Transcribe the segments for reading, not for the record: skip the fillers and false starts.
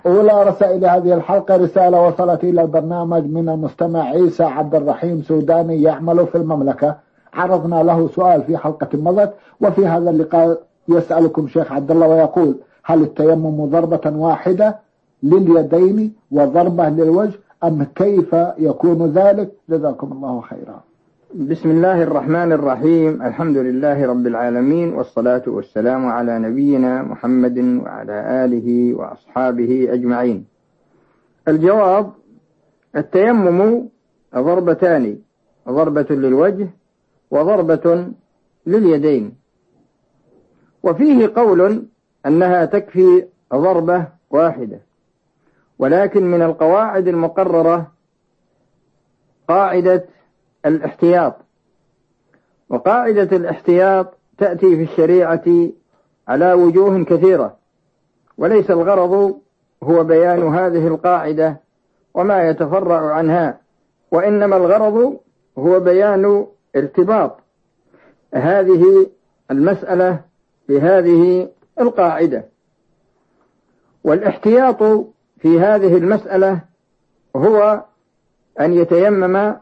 أولى رسائل هذه الحلقة رسالة وصلت إلى البرنامج من المستمع عيسى عبد الرحيم سوداني يعمل في المملكة. عرضنا له سؤال في حلقة مضت، وفي هذا اللقاء يسألكم شيخ عبد الله ويقول: هل التيمم ضربة واحدة لليدين وضربة للوجه أم كيف يكون ذلك؟ جزاكم الله خيرا. بسم الله الرحمن الرحيم. الحمد لله رب العالمين، والصلاة والسلام على نبينا محمد وعلى آله وأصحابه أجمعين. الجواب: التيمم ضربتان، ضربة للوجه وضربة لليدين، وفيه قول أنها تكفي ضربة واحدة، ولكن من القواعد المقررة قاعدة الاحتياط، وقاعدة الاحتياط تأتي في الشريعة على وجوه كثيرة، وليس الغرض هو بيان هذه القاعدة وما يتفرع عنها، وإنما الغرض هو بيان ارتباط هذه المسألة بهذه القاعدة. والاحتياط في هذه المسألة هو أن يتيمم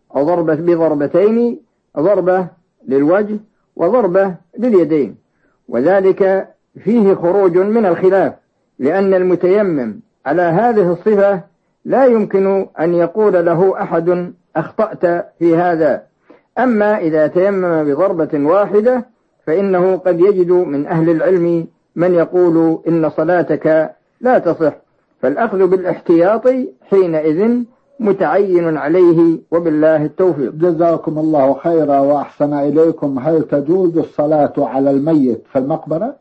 بضربتين، ضربة للوجه وضربة لليدين، وذلك فيه خروج من الخلاف، لأن المتيمم على هذه الصفة لا يمكن أن يقول له أحد أخطأت في هذا. أما إذا تيمم بضربة واحدة فإنه قد يجد من أهل العلم من يقول إن صلاتك لا تصح، فالأخذ بالاحتياط حينئذ متعين عليه، وبالله التوفيق. جزاكم الله خيرا وأحسن إليكم. هل تجوز الصلاة على الميت في المقبرة؟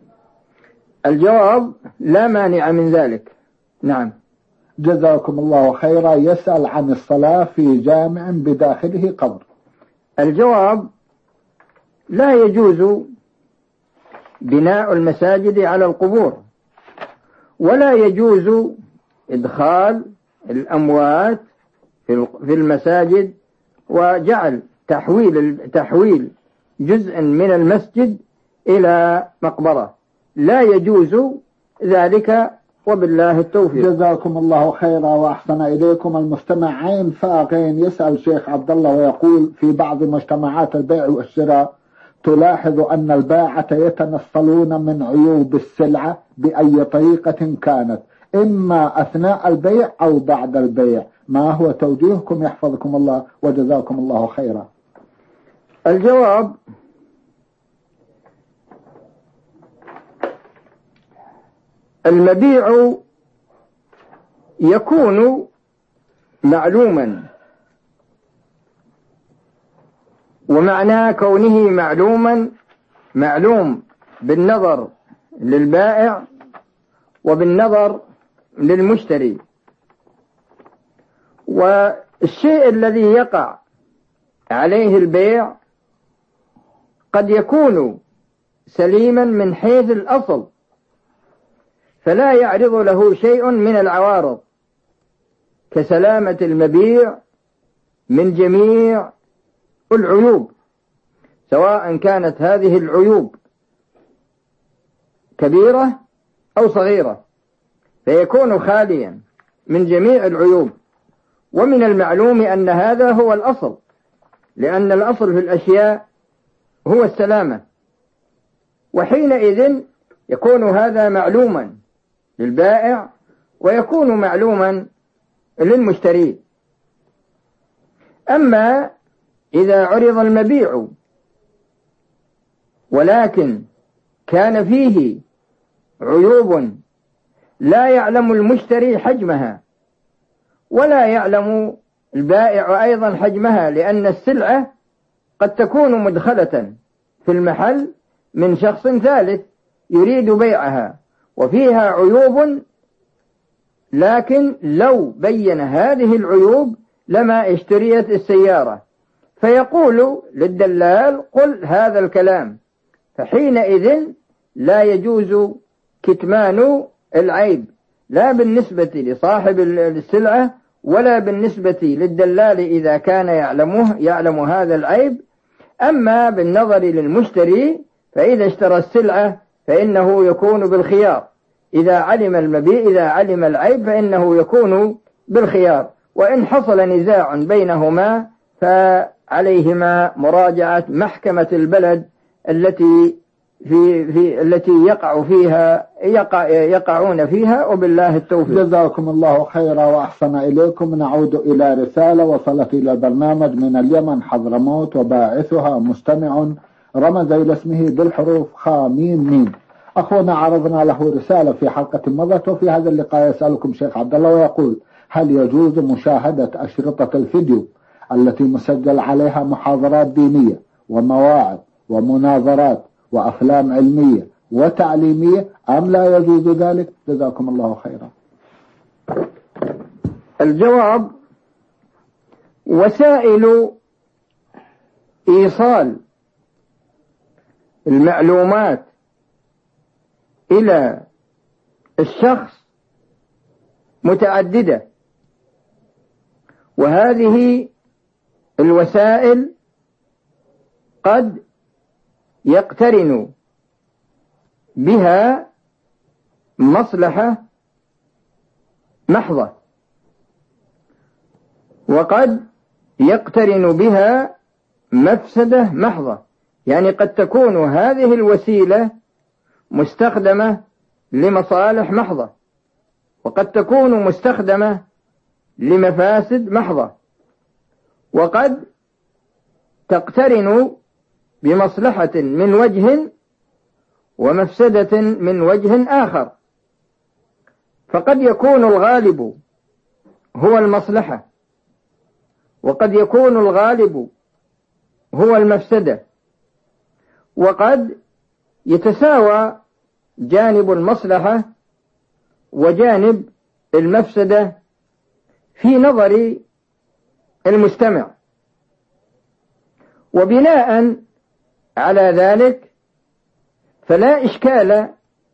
الجواب: لا مانع من ذلك، نعم. جزاكم الله خيرا. يسأل عن الصلاة في جامع بداخله قبر. الجواب: لا يجوز بناء المساجد على القبور، ولا يجوز إدخال الأموات في المساجد وجعل تحويل جزء من المسجد إلى مقبرة، لا يجوز ذلك، وبالله التوفيق. جزاكم الله خيرا وأحسن إليكم. المستمع عين فاغين يسأل شيخ عبد الله ويقول: في بعض مجتمعات البيع والشراء تلاحظ أن الباعة يتنصلون من عيوب السلعة بأي طريقة كانت، إما أثناء البيع أو بعد البيع، ما هو توجيهكم يحفظكم الله وجزاكم الله خيرا؟ الجواب: المبيع يكون معلوما، ومعنى كونه معلوم بالنظر للبائع وبالنظر للمشتري، والشيء الذي يقع عليه البيع قد يكون سليما من حيث الأصل، فلا يعرض له شيء من العوارض، كسلامة المبيع من جميع العيوب، سواء كانت هذه العيوب كبيرة أو صغيرة، فيكون خاليا من جميع العيوب. ومن المعلوم أن هذا هو الأصل، لأن الأصل في الأشياء هو السلامة، وحينئذ يكون هذا معلوما للبائع ويكون معلوما للمشتري. أما إذا عرض المبيع ولكن كان فيه عيوب لا يعلم المشتري حجمها ولا يعلم البائع أيضا حجمها، لأن السلعة قد تكون مدخلة في المحل من شخص ثالث يريد بيعها وفيها عيوب، لكن لو بين هذه العيوب لما اشتريت السيارة، فيقول للدلال: قل هذا الكلام، فحينئذ لا يجوز كتمان العيب، لا بالنسبة لصاحب السلعة ولا بالنسبة للدلال إذا كان يعلم هذا العيب. أما بالنظر للمشتري فإذا اشترى السلعة فإنه يكون بالخيار، إذا علم المبيع إذا علم العيب فإنه يكون بالخيار، وإن حصل نزاع بينهما فعليهما مراجعة محكمة البلد التي التي يقعون فيها، وبالله التوفيق. جزاكم الله خيرا وأحسن إليكم. نعود إلى رسالة وصلت إلى البرنامج من اليمن حضرموت، وباعثها مستمع رمز إلى اسمه بالحروف خاميم ميم. أخونا عرضنا له رسالة في حلقة مضت، وفي هذا اللقاء يسألكم شيخ عبد الله ويقول: هل يجوز مشاهدة أشرطة الفيديو التي مسجل عليها محاضرات دينية ومواعظ ومناظرات وأفلام علمية وتعليمية أم لا يجوز ذلك؟ جزاكم الله خيرا. الجواب: وسائل إيصال المعلومات إلى الشخص متعددة، وهذه الوسائل قد يقترن بها مصلحة محضة، وقد يقترن بها مفسدة محضة. يعني قد تكون هذه الوسيلة مستخدمة لمصالح محضة، وقد تكون مستخدمة لمفاسد محضة، وقد تقترن بمصلحة من وجه ومفسدة من وجه آخر. فقد يكون الغالب هو المصلحة، وقد يكون الغالب هو المفسدة، وقد يتساوى جانب المصلحة وجانب المفسدة في نظر المستمع. وبناء على ذلك فلا إشكال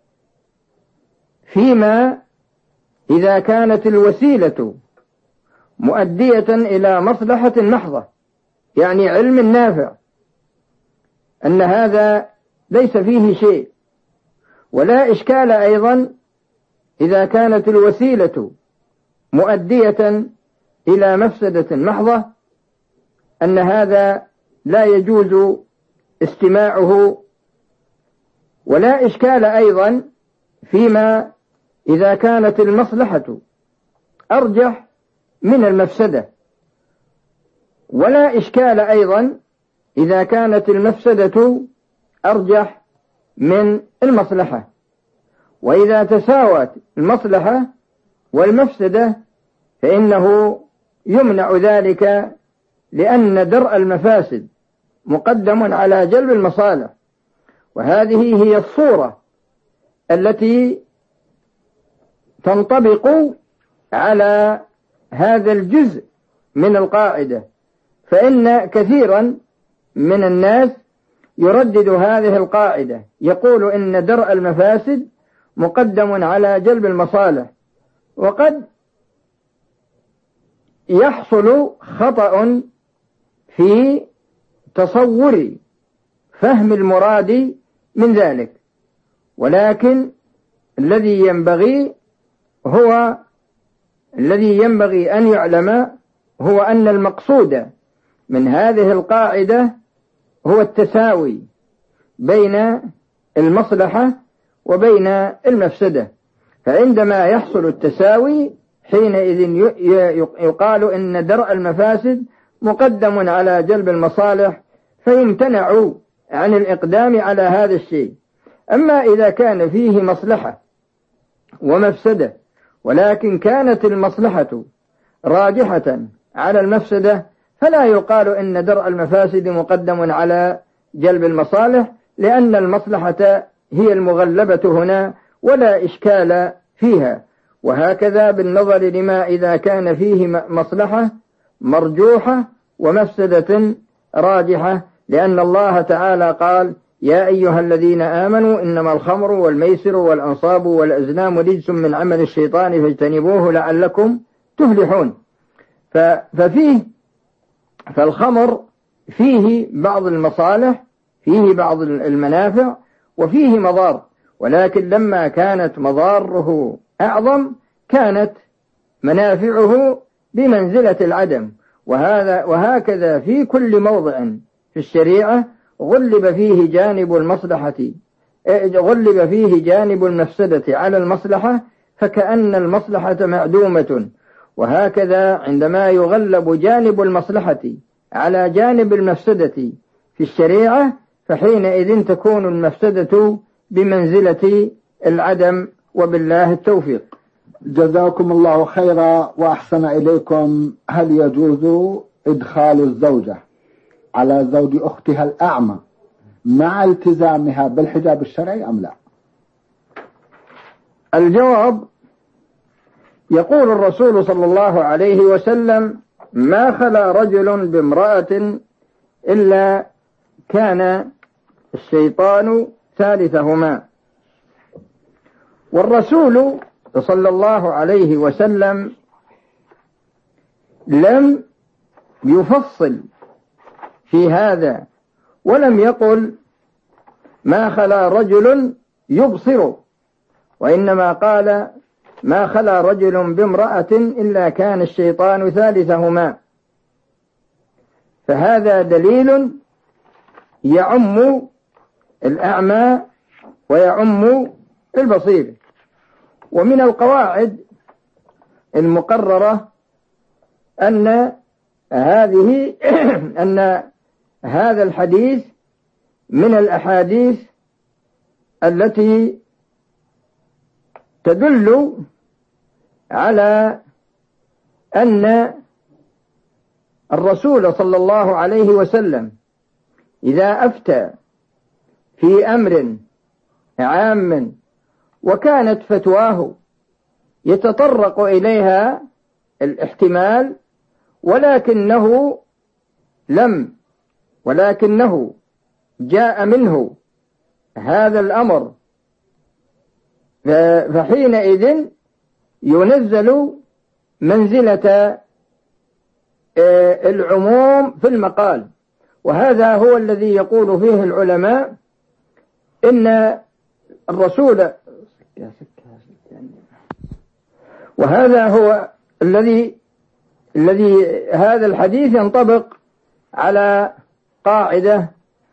فيما إذا كانت الوسيلة مؤدية إلى مصلحة محضة، يعني علم نافع، أن هذا ليس فيه شيء. ولا إشكال أيضا إذا كانت الوسيلة مؤدية إلى مفسدة محضة، أن هذا لا يجوز استماعه. ولا إشكال أيضا فيما إذا كانت المصلحة أرجح من المفسدة، ولا إشكال أيضا إذا كانت المفسدة أرجح من المصلحة. وإذا تساوت المصلحة والمفسدة فإنه يمنع ذلك، لأن درء المفاسد مقدم على جلب المصالح. وهذه هي الصورة التي تنطبق على هذا الجزء من القاعدة. فإن كثيرا من الناس يردد هذه القاعدة، يقول إن درء المفاسد مقدم على جلب المصالح، وقد يحصل خطأ في تصور فهم المراد من ذلك. ولكن الذي ينبغي أن يعلم هو أن المقصود من هذه القاعدة هو التساوي بين المصلحة وبين المفسدة. فعندما يحصل التساوي حينئذ يقال إن درء المفاسد مقدم على جلب المصالح، فيمتنع عن الإقدام على هذا الشيء. أما إذا كان فيه مصلحة ومفسدة، ولكن كانت المصلحة راجحة على المفسدة، فلا يقال إن درء المفاسد مقدم على جلب المصالح، لأن المصلحة هي المغلبة هنا ولا إشكال فيها. وهكذا بالنظر لما إذا كان فيه مصلحة مرجوحة ومفسدة راجحة، لأن الله تعالى قال: يا أيها الذين آمنوا إنما الخمر والميسر والأنصاب والأزلام رجس من عمل الشيطان فاجتنبوه لعلكم تفلحون. فالخمر فيه بعض المصالح، فيه بعض المنافع، وفيه مضار. ولكن لما كانت مضاره أعظم كانت منافعه بمنزلة العدم. وهكذا في كل موضع في الشريعة غلب فيه جانب المفسدة على المصلحة فكأن المصلحة معدومة. وهكذا عندما يغلب جانب المصلحة على جانب المفسدة في الشريعة فحينئذ تكون المفسدة بمنزلة العدم، وبالله التوفيق. جزاكم الله خيرا وأحسن إليكم. هل يجوز إدخال الزوجة على زوج أختها الأعمى مع التزامها بالحجاب الشرعي أم لا؟ الجواب: يقول الرسول صلى الله عليه وسلم: ما خلا رجل بامرأة إلا كان الشيطان ثالثهما. والرسول صلى الله عليه وسلم لم يفصل في هذا، ولم يقل ما خلا رجل يبصر، وإنما قال ما خلا رجل بامرأة إلا كان الشيطان ثالثهما. فهذا دليل يعم الأعمى ويعم البصير. ومن القواعد المقررة أن هذا الحديث من الأحاديث التي تدل على أن الرسول صلى الله عليه وسلم إذا أفتى في أمر عام وكانت فتواه يتطرق إليها الاحتمال ولكنه جاء منه هذا الأمر، فحينئذ ينزل منزلة العموم في المقال. وهذا هو الذي يقول فيه العلماء إن الرسول، وهذا هو الذي هذا الحديث ينطبق على قاعدة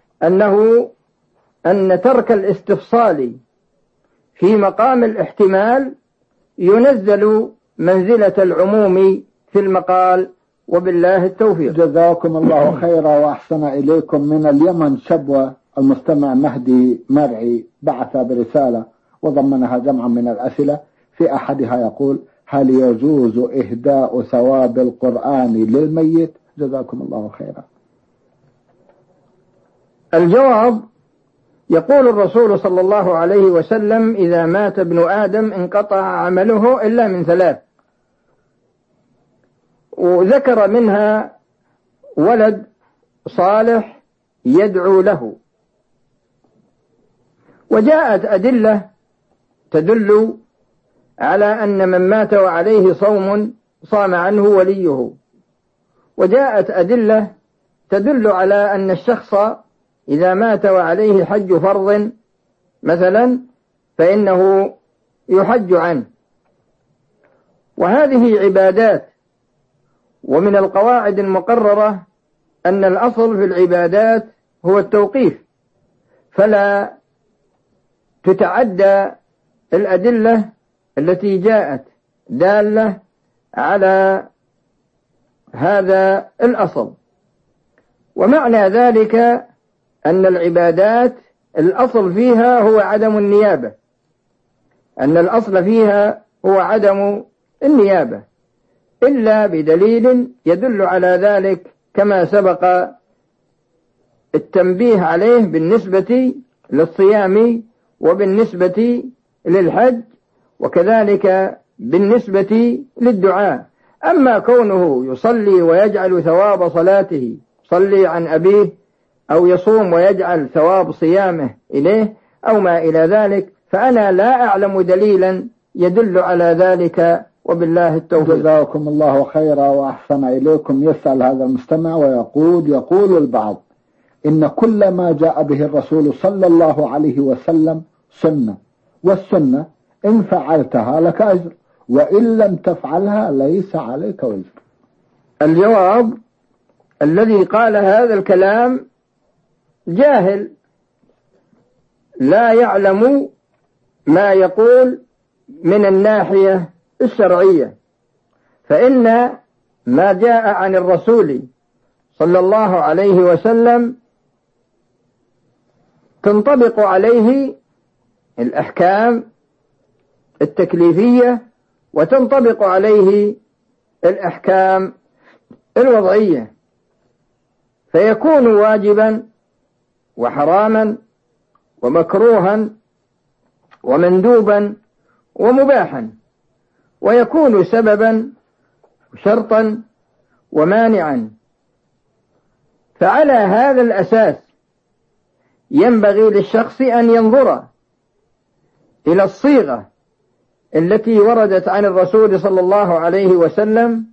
أن ترك الاستفصال في مقام الاحتمال ينزل منزلة العموم في المقال، وبالله التوفيق. جزاكم الله خيرا وأحسن إليكم. من اليمن شبوة المستمع مهدي مرعي بعث برسالة وضمنها جمعا من الأسئلة. في أحدها يقول: هل يجوز إهداء ثواب القرآن للميت؟ جزاكم الله خيرا. الجواب: يقول الرسول صلى الله عليه وسلم: إذا مات ابن آدم انقطع عمله إلا من ثلاث، وذكر منها ولد صالح يدعو له. وجاءت أدلة تدل على أن من مات وعليه صوم صام عنه وليه. وجاءت أدلة تدل على أن الشخص إذا مات وعليه حج فرض مثلا فإنه يحج عنه. وهذه عبادات. ومن القواعد المقررة أن الأصل في العبادات هو التوقيف، فلا تتعدى الأدلة التي جاءت دالة على هذا الأصل. ومعنى ذلك أن العبادات الأصل فيها هو عدم النيابة، أن الأصل فيها هو عدم النيابة إلا بدليل يدل على ذلك كما سبق التنبيه عليه بالنسبة للصيام وبالنسبة للحج وكذلك بالنسبة للدعاء. أما كونه يصلي ويجعل ثواب صلاته صلي عن أبيه، أو يصوم ويجعل ثواب صيامه إليه، أو ما إلى ذلك، فأنا لا أعلم دليلا يدل على ذلك، وبالله التوفيق. جزاكم الله خيرا وأحسن إليكم. يسأل هذا المستمع ويقول البعض إن كل ما جاء به الرسول صلى الله عليه وسلم سنة، والسنة إن فعلتها لك أجر وإن لم تفعلها ليس عليك وزر. الجواب: الذي قال هذا الكلام جاهل لا يعلم ما يقول من الناحية الشرعية، فإن ما جاء عن الرسول صلى الله عليه وسلم تنطبق عليه الأحكام التكليفية وتنطبق عليه الأحكام الوضعية، فيكون واجبا وحراما ومكروها ومندوبا ومباحا، ويكون سببا وشرطا ومانعا. فعلى هذا الأساس ينبغي للشخص أن ينظر إلى الصيغة التي وردت عن الرسول صلى الله عليه وسلم،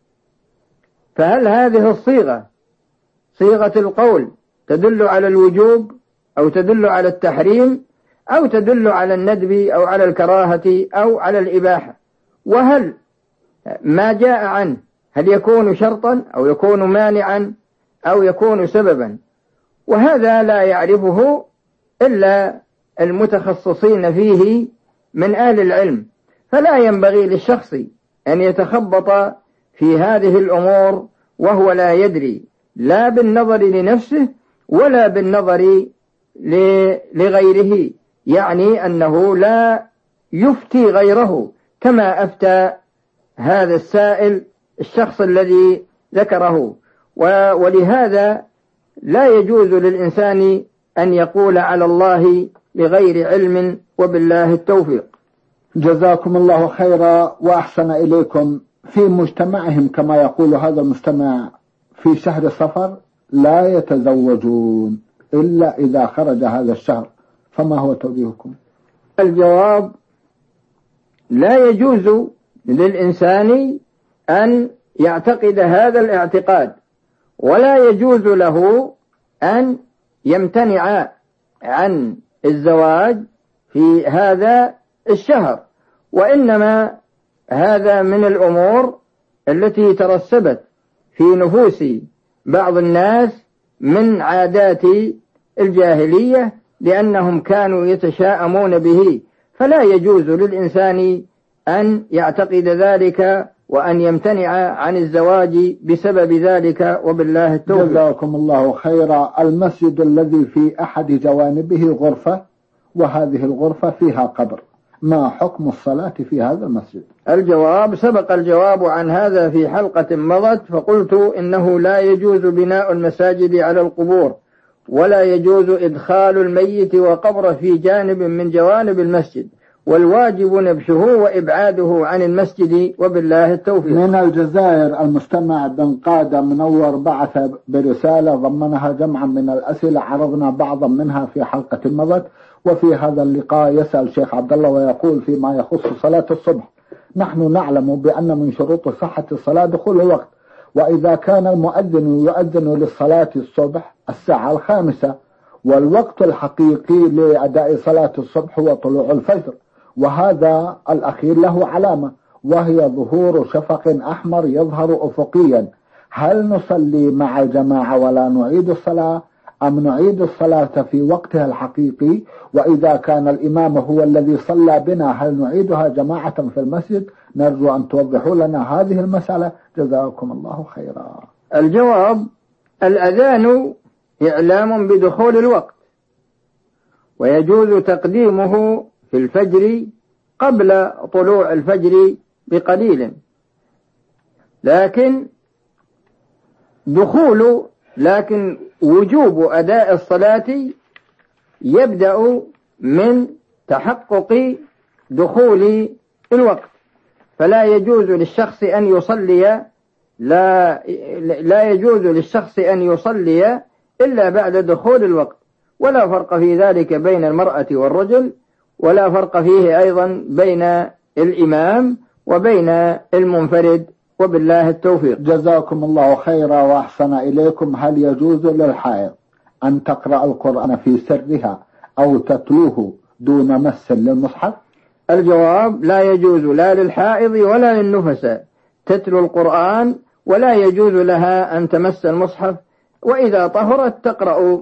فهل هذه الصيغة صيغة القول تدل على الوجوب أو تدل على التحريم أو تدل على الندب أو على الكراهة أو على الإباحة، وهل ما جاء عنه هل يكون شرطا أو يكون مانعا أو يكون سببا. وهذا لا يعرفه إلا المتخصصين فيه من أهل العلم، فلا ينبغي للشخص أن يتخبط في هذه الأمور وهو لا يدري، لا بالنظر لنفسه ولا بالنظر لغيره، يعني أنه لا يفتي غيره كما أفتى هذا السائل الشخص الذي ذكره. ولهذا لا يجوز للإنسان أن يقول على الله بغير علم، وبالله التوفيق. جزاكم الله خيرا وأحسن إليكم. في مجتمعهم كما يقول هذا المستمع في شهر صفر لا يتزوجون إلا إذا خرج هذا الشهر، فما هو توجيهكم؟ الجواب: لا يجوز للإنسان أن يعتقد هذا الاعتقاد، ولا يجوز له أن يمتنع عن الزواج في هذا الشهر، وإنما هذا من الأمور التي ترسبت في نفوس بعض الناس من عادات الجاهلية، لأنهم كانوا يتشاءمون به، فلا يجوز للإنسان أن يعتقد ذلك وأن يمتنع عن الزواج بسبب ذلك، وبالله التوفيق. جزاكم الله خيرا. المسجد الذي في أحد جوانبه غرفة وهذه الغرفة فيها قبر، ما حكم الصلاة في هذا المسجد؟ الجواب: سبق الجواب عن هذا في حلقة مضت، فقلت إنه لا يجوز بناء المساجد على القبور، ولا يجوز إدخال الميت وقبره في جانب من جوانب المسجد، والواجب نبشه وإبعاده عن المسجد، وبالله التوفيق. من الجزائر المستمع بن قادة منور بعث برسالة ضمنها جمعا من الأسئلة، عرضنا بعضا منها في حلقة مضت. وفي هذا اللقاء يسأل شيخ عبد الله ويقول فيما يخص صلاة الصبح: نحن نعلم بأن من شروط صحة الصلاة دخول الوقت، وإذا كان المؤذن يؤذن للصلاة الصبح الساعة 5، والوقت الحقيقي لأداء صلاة الصبح هو طلوع الفجر، وهذا الأخير له علامة وهي ظهور شفق أحمر يظهر أفقيا، هل نصلي مع الجماعة ولا نعيد الصلاة أم نعيد الصلاة في وقتها الحقيقي؟ وإذا كان الإمام هو الذي صلى بنا هل نعيدها جماعة في المسجد؟ نرجو أن توضحوا لنا هذه المسألة، جزاكم الله خيرا. الجواب: الأذان إعلام بدخول الوقت، ويجوز تقديمه في الفجر قبل طلوع الفجر بقليل، لكن وجوب أداء الصلاة يبدأ من تحقق دخول الوقت، فلا يجوز للشخص أن يصلي لا يجوز للشخص أن يصلي إلا بعد دخول الوقت، ولا فرق في ذلك بين المرأة والرجل، ولا فرق فيه أيضا بين الإمام وبين المنفرد، وبالله التوفيق. جزاكم الله خيرا وأحسن إليكم. هل يجوز للحائض أن تقرأ القرآن في سرها أو تتلوه دون مس للمصحف؟ الجواب: لا يجوز لا للحائض ولا للنفساء تتلو القرآن، ولا يجوز لها أن تمس المصحف، وإذا طهرت تقرأ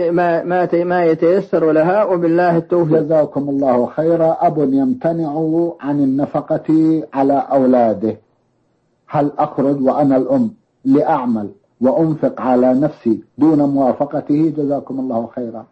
ما يتيسر لها، وبالله التوفيق. جزاكم الله خيرا. أب يمتنع عن النفقة على أولاده، هل أخرج وأنا الأم لأعمل وأنفق على نفسي دون موافقته؟ جزاكم الله خيرا.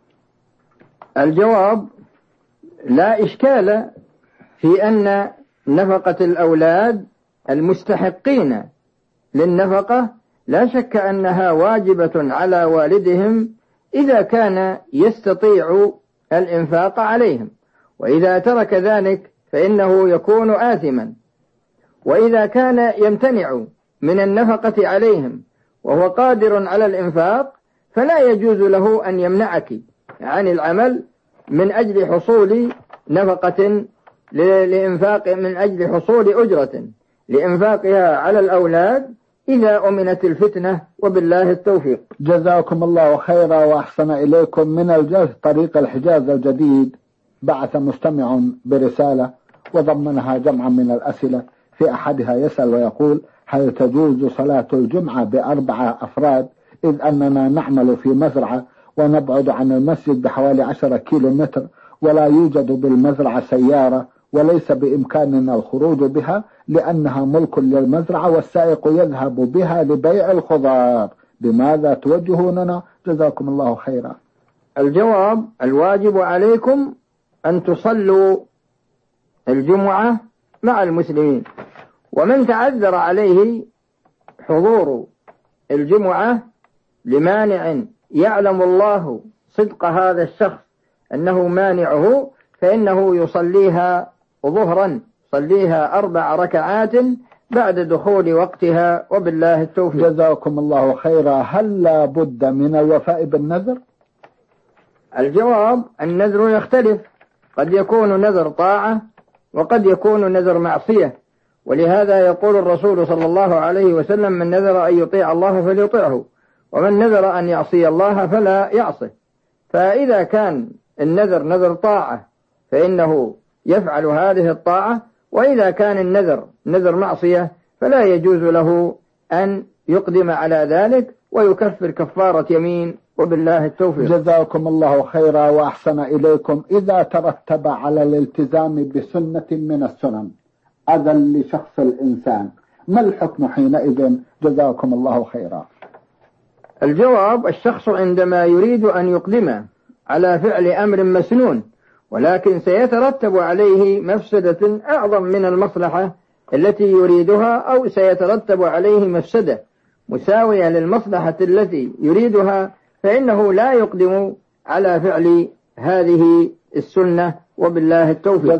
الجواب: لا إشكال في أن نفقة الأولاد المستحقين للنفقة لا شك أنها واجبة على والدهم إذا كان يستطيع الإنفاق عليهم، وإذا ترك ذلك فإنه يكون آثما. وإذا كان يمتنع من النفقة عليهم وهو قادر على الإنفاق فلا يجوز له أن يمنعك عن العمل من أجل حصول نفقة لإنفاق، من أجل حصول أجرة لإنفاقها على الأولاد إذا أمنت الفتنة، وبالله التوفيق. جزاكم الله خيرا وأحسن إليكم. من الجهل طريق الحجاز الجديد بعث مستمع برسالة وضمنها جمعا من الأسئلة. في أحدها يسأل ويقول: هل تجوز صلاة الجمعة ب4 أفراد، إذ أننا نعمل في مزرعة ونبعد عن المسجد بحوالي 10 كيلومتر، ولا يوجد بالمزرعة سيارة، وليس بإمكاننا الخروج بها لأنها ملك للمزرعة والسائق يذهب بها لبيع الخضار، بماذا توجهوننا؟ جزاكم الله خيرا. الجواب: الواجب عليكم أن تصلوا الجمعة مع المسلمين، ومن تعذر عليه حضور الجمعة لمانع يعلم الله صدق هذا الشخص أنه مانعه، فإنه يصليها ظهرا، يصليها 4 ركعات بعد دخول وقتها، وبالله التوفيق. جزاكم الله خيرا. هل لا بد من الوفاء بالنذر؟ الجواب: النذر يختلف، قد يكون نذر طاعة وقد يكون نذر معصية، ولهذا يقول الرسول صلى الله عليه وسلم: من نذر أن يطيع الله فليطيعه، ومن نذر أن يعصي الله فلا يعصه. فإذا كان النذر نذر طاعة فإنه يفعل هذه الطاعة، وإذا كان النذر نذر معصية فلا يجوز له أن يقدم على ذلك ويكفر كفارة يمين، وبالله التوفيق. جزاكم الله خيرا وأحسن إليكم. إذا ترتب على الالتزام بسنة من السنن أذى لشخص الإنسان، ما الحكم حينئذ؟ جزاكم الله خيرا. الجواب: الشخص عندما يريد أن يقدم على فعل أمر مسنون ولكن سيترتب عليه مفسدة أعظم من المصلحة التي يريدها، أو سيترتب عليه مفسدة مساوية للمصلحة التي يريدها، فإنه لا يقدم على فعل هذه السنة، وبالله التوفيق.